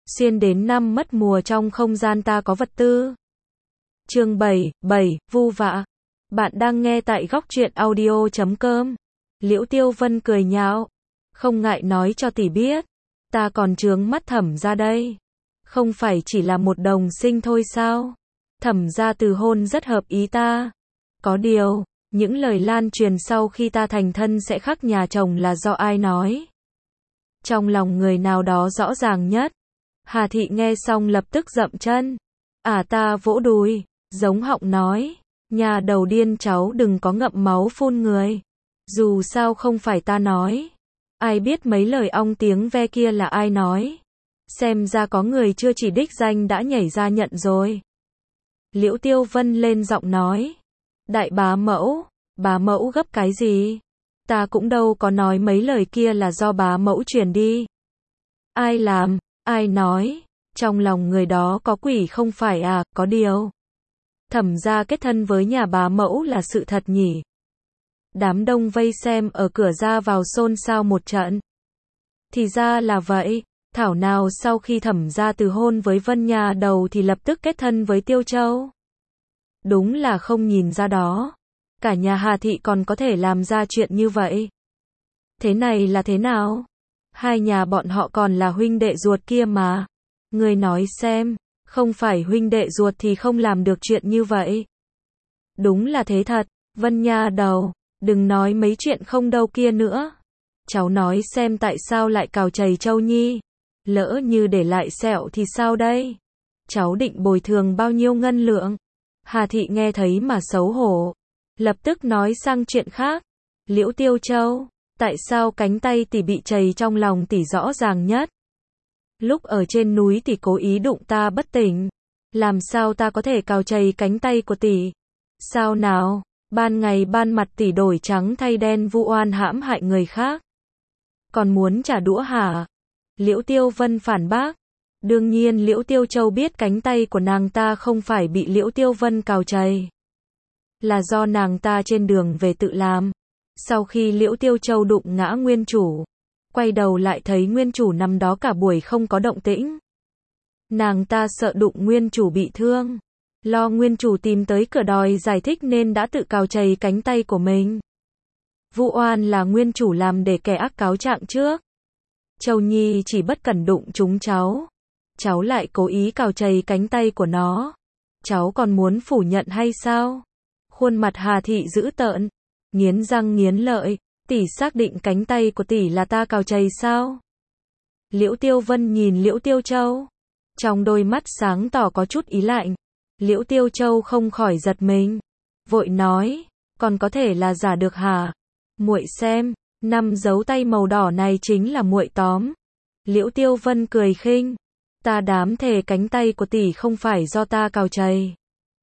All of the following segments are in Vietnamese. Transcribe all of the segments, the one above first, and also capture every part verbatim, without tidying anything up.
xuyên đến năm mất mùa trong không gian ta có vật tư. Chương bảy, bảy, vu vạ. Bạn đang nghe tại góc truyện audio chấm com. Liễu Tiêu Vân cười nhạo, không ngại nói cho tỷ biết, ta còn trướng mắt Thẩm gia đây. Không phải chỉ là một đồng sinh thôi sao? Thẩm gia từ hôn rất hợp ý ta. Có điều, những lời lan truyền sau khi ta thành thân sẽ khắc nhà chồng là do ai nói? Trong lòng người nào đó rõ ràng nhất. Hà Thị nghe xong lập tức dậm chân. À ta vỗ đùi, giống họng nói, nhà đầu điên cháu đừng có ngậm máu phun người. Dù sao không phải ta nói. Ai biết mấy lời ong tiếng ve kia là ai nói. Xem ra có người chưa chỉ đích danh đã nhảy ra nhận rồi. Liễu Tiêu Vân lên giọng nói. Đại bá mẫu, bá mẫu gấp cái gì? Ta cũng đâu có nói mấy lời kia là do bá mẫu truyền đi. Ai làm, ai nói, trong lòng người đó có quỷ không phải à, có điều. Thẩm gia kết thân với nhà bá mẫu là sự thật nhỉ. Đám đông vây xem ở cửa ra vào xôn xao một trận. Thì ra là vậy, thảo nào sau khi Thẩm gia từ hôn với Vân nhà đầu thì lập tức kết thân với Tiêu Châu. Đúng là không nhìn ra đó. Cả nhà Hà Thị còn có thể làm ra chuyện như vậy. Thế này là thế nào? Hai nhà bọn họ còn là huynh đệ ruột kia mà. Người nói xem, không phải huynh đệ ruột thì không làm được chuyện như vậy. Đúng là thế thật, Vân nha đầu, đừng nói mấy chuyện không đâu kia nữa. Cháu nói xem tại sao lại cào chày Châu Nhi. Lỡ như để lại sẹo thì sao đây? Cháu định bồi thường bao nhiêu ngân lượng? Hà Thị nghe thấy mà xấu hổ. Lập tức nói sang chuyện khác. Liễu Tiêu Châu, tại sao cánh tay tỷ bị chày trong lòng tỷ rõ ràng nhất? Lúc ở trên núi tỷ cố ý đụng ta bất tỉnh. Làm sao ta có thể cào chày cánh tay của tỷ? Sao nào, ban ngày ban mặt tỷ đổi trắng thay đen vu oan hãm hại người khác. Còn muốn trả đũa hả? Liễu Tiêu Vân phản bác. Đương nhiên Liễu Tiêu Châu biết cánh tay của nàng ta không phải bị Liễu Tiêu Vân cào chày. Là do nàng ta trên đường về tự làm. Sau khi Liễu Tiêu Châu đụng ngã nguyên chủ, quay đầu lại thấy nguyên chủ nằm đó cả buổi không có động tĩnh. Nàng ta sợ đụng nguyên chủ bị thương, lo nguyên chủ tìm tới cửa đòi giải thích nên đã tự cào chày cánh tay của mình. Vu oan là nguyên chủ làm để kẻ ác cáo trạng trước. Châu Nhi chỉ bất cẩn đụng trúng cháu. Cháu lại cố ý cào chày cánh tay của nó. Cháu còn muốn phủ nhận hay sao? Khuôn mặt Hà Thị dữ tợn, nghiến răng nghiến lợi, tỷ xác định cánh tay của tỷ là ta cào chày sao? Liễu Tiêu Vân nhìn Liễu Tiêu Châu, trong đôi mắt sáng tỏ có chút ý lạnh. Liễu Tiêu Châu không khỏi giật mình, vội nói, còn có thể là giả được hả? Muội xem, năm dấu tay màu đỏ này chính là muội tóm. Liễu Tiêu Vân cười khinh, ta dám thề cánh tay của tỷ không phải do ta cào chày.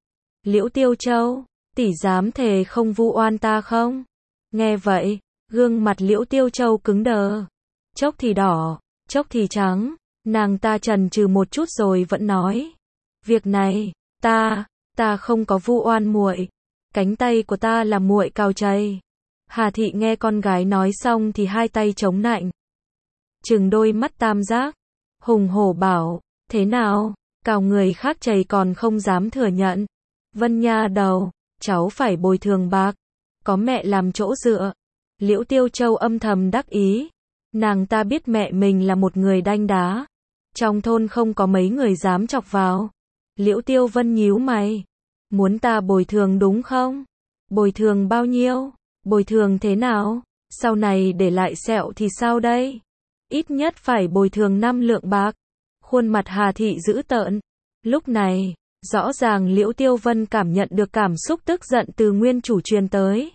Liễu Tiêu Châu, tỷ dám thề không vu oan ta không? Nghe vậy, gương mặt Liễu Tiêu Châu cứng đờ, chốc thì đỏ, chốc thì trắng, nàng ta chần chừ một chút rồi vẫn nói, việc này, ta, ta không có vu oan muội, cánh tay của ta là muội cào chày. Hà Thị nghe con gái nói xong thì hai tay chống nạnh, trừng đôi mắt tam giác, hùng hổ bảo, thế nào, cào người khác chày còn không dám thừa nhận. Vân nha đầu, cháu phải bồi thường bạc, có mẹ làm chỗ dựa. Liễu Tiêu Châu âm thầm đắc ý, nàng ta biết mẹ mình là một người đanh đá, trong thôn không có mấy người dám chọc vào. Liễu Tiêu Vân nhíu mày, muốn ta bồi thường đúng không? Bồi thường bao nhiêu? Bồi thường thế nào? Sau này để lại sẹo thì sao đây? Ít nhất phải bồi thường năm lượng bạc. Khuôn mặt Hà Thị dữ tợn. Lúc này, rõ ràng Liễu Tiêu Vân cảm nhận được cảm xúc tức giận từ nguyên chủ truyền tới.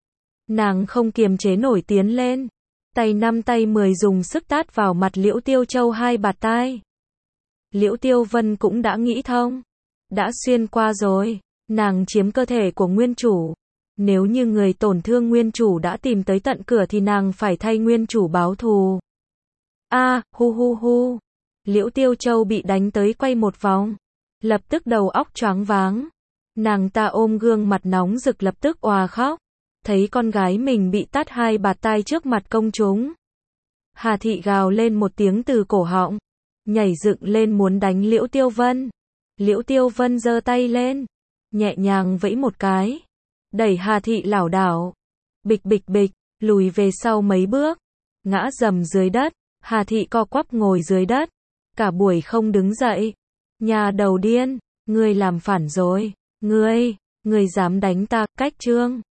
Nàng không kiềm chế nổi tiến lên, tay năm tay mười dùng sức tát vào mặt Liễu Tiêu Châu hai bạt tai. Liễu Tiêu Vân cũng đã nghĩ thông, đã xuyên qua rồi, nàng chiếm cơ thể của nguyên chủ. Nếu như người tổn thương nguyên chủ đã tìm tới tận cửa thì nàng phải thay nguyên chủ báo thù. A, à, hu hu hu. Liễu Tiêu Châu bị đánh tới quay một vòng, lập tức đầu óc choáng váng. Nàng ta ôm gương mặt nóng rực lập tức òa khóc, thấy con gái mình bị tát hai bạt tai trước mặt công chúng. Hà Thị gào lên một tiếng từ cổ họng, nhảy dựng lên muốn đánh Liễu Tiêu Vân. Liễu Tiêu Vân giơ tay lên, nhẹ nhàng vẫy một cái, đẩy Hà Thị lảo đảo, bịch bịch bịch, lùi về sau mấy bước, ngã rầm dưới đất. Hà Thị co quắp ngồi dưới đất, cả buổi không đứng dậy. Nhà đầu điên, ngươi làm phản rồi, ngươi, ngươi dám đánh ta, cách Trương